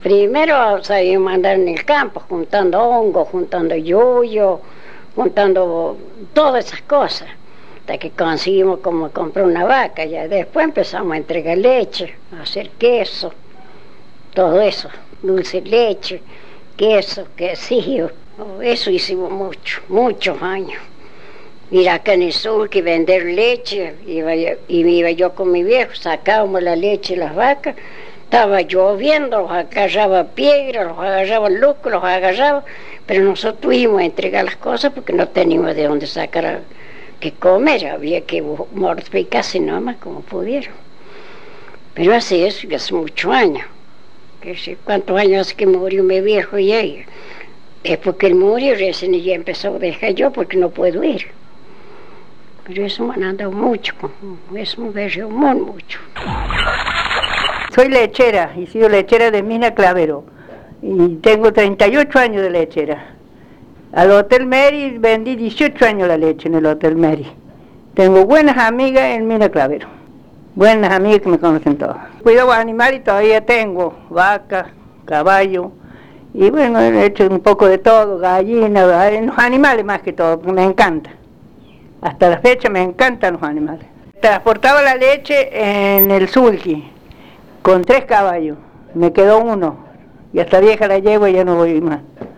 Primero sabíamos andar en el campo, juntando hongos, juntando yoyo, juntando todas esas cosas, hasta que conseguimos como comprar una vaca. Ya después empezamos a entregar leche, a hacer queso, todo eso, dulce de leche, queso, quesillo. Eso hicimos muchos años. Ir acá en el sur que vender leche, iba yo con mi viejo, sacábamos la leche de las vacas, estaba lloviendo, los agarraba piedras, los agarraba locos, los agarraba, pero nosotros tuvimos que entregar las cosas porque no teníamos de dónde sacar que comer, había que mortificarse nomás como pudieron. Pero hace eso y hace muchos años, que sé cuántos años hace que murió mi viejo y ella. Después que él murió, recién ya empezó a dejar yo porque no puedo ir. Pero eso me han andado mucho, eso me berreó mucho. Soy lechera y sido lechera de Mina Clavero y tengo 38 años de lechera. Al Hotel Mary vendí 18 años la leche en el Hotel Mary. Tengo buenas amigas en Mina Clavero, buenas amigas que me conocen todas. Cuidado animales y todavía tengo vaca, caballo y bueno, he hecho un poco de todo, gallinas, los animales más que todo, porque me encanta. Hasta la fecha me encantan los animales. Transportaba la leche en el sulky con 3 caballos, me quedó uno y hasta vieja la llevo y ya no voy más.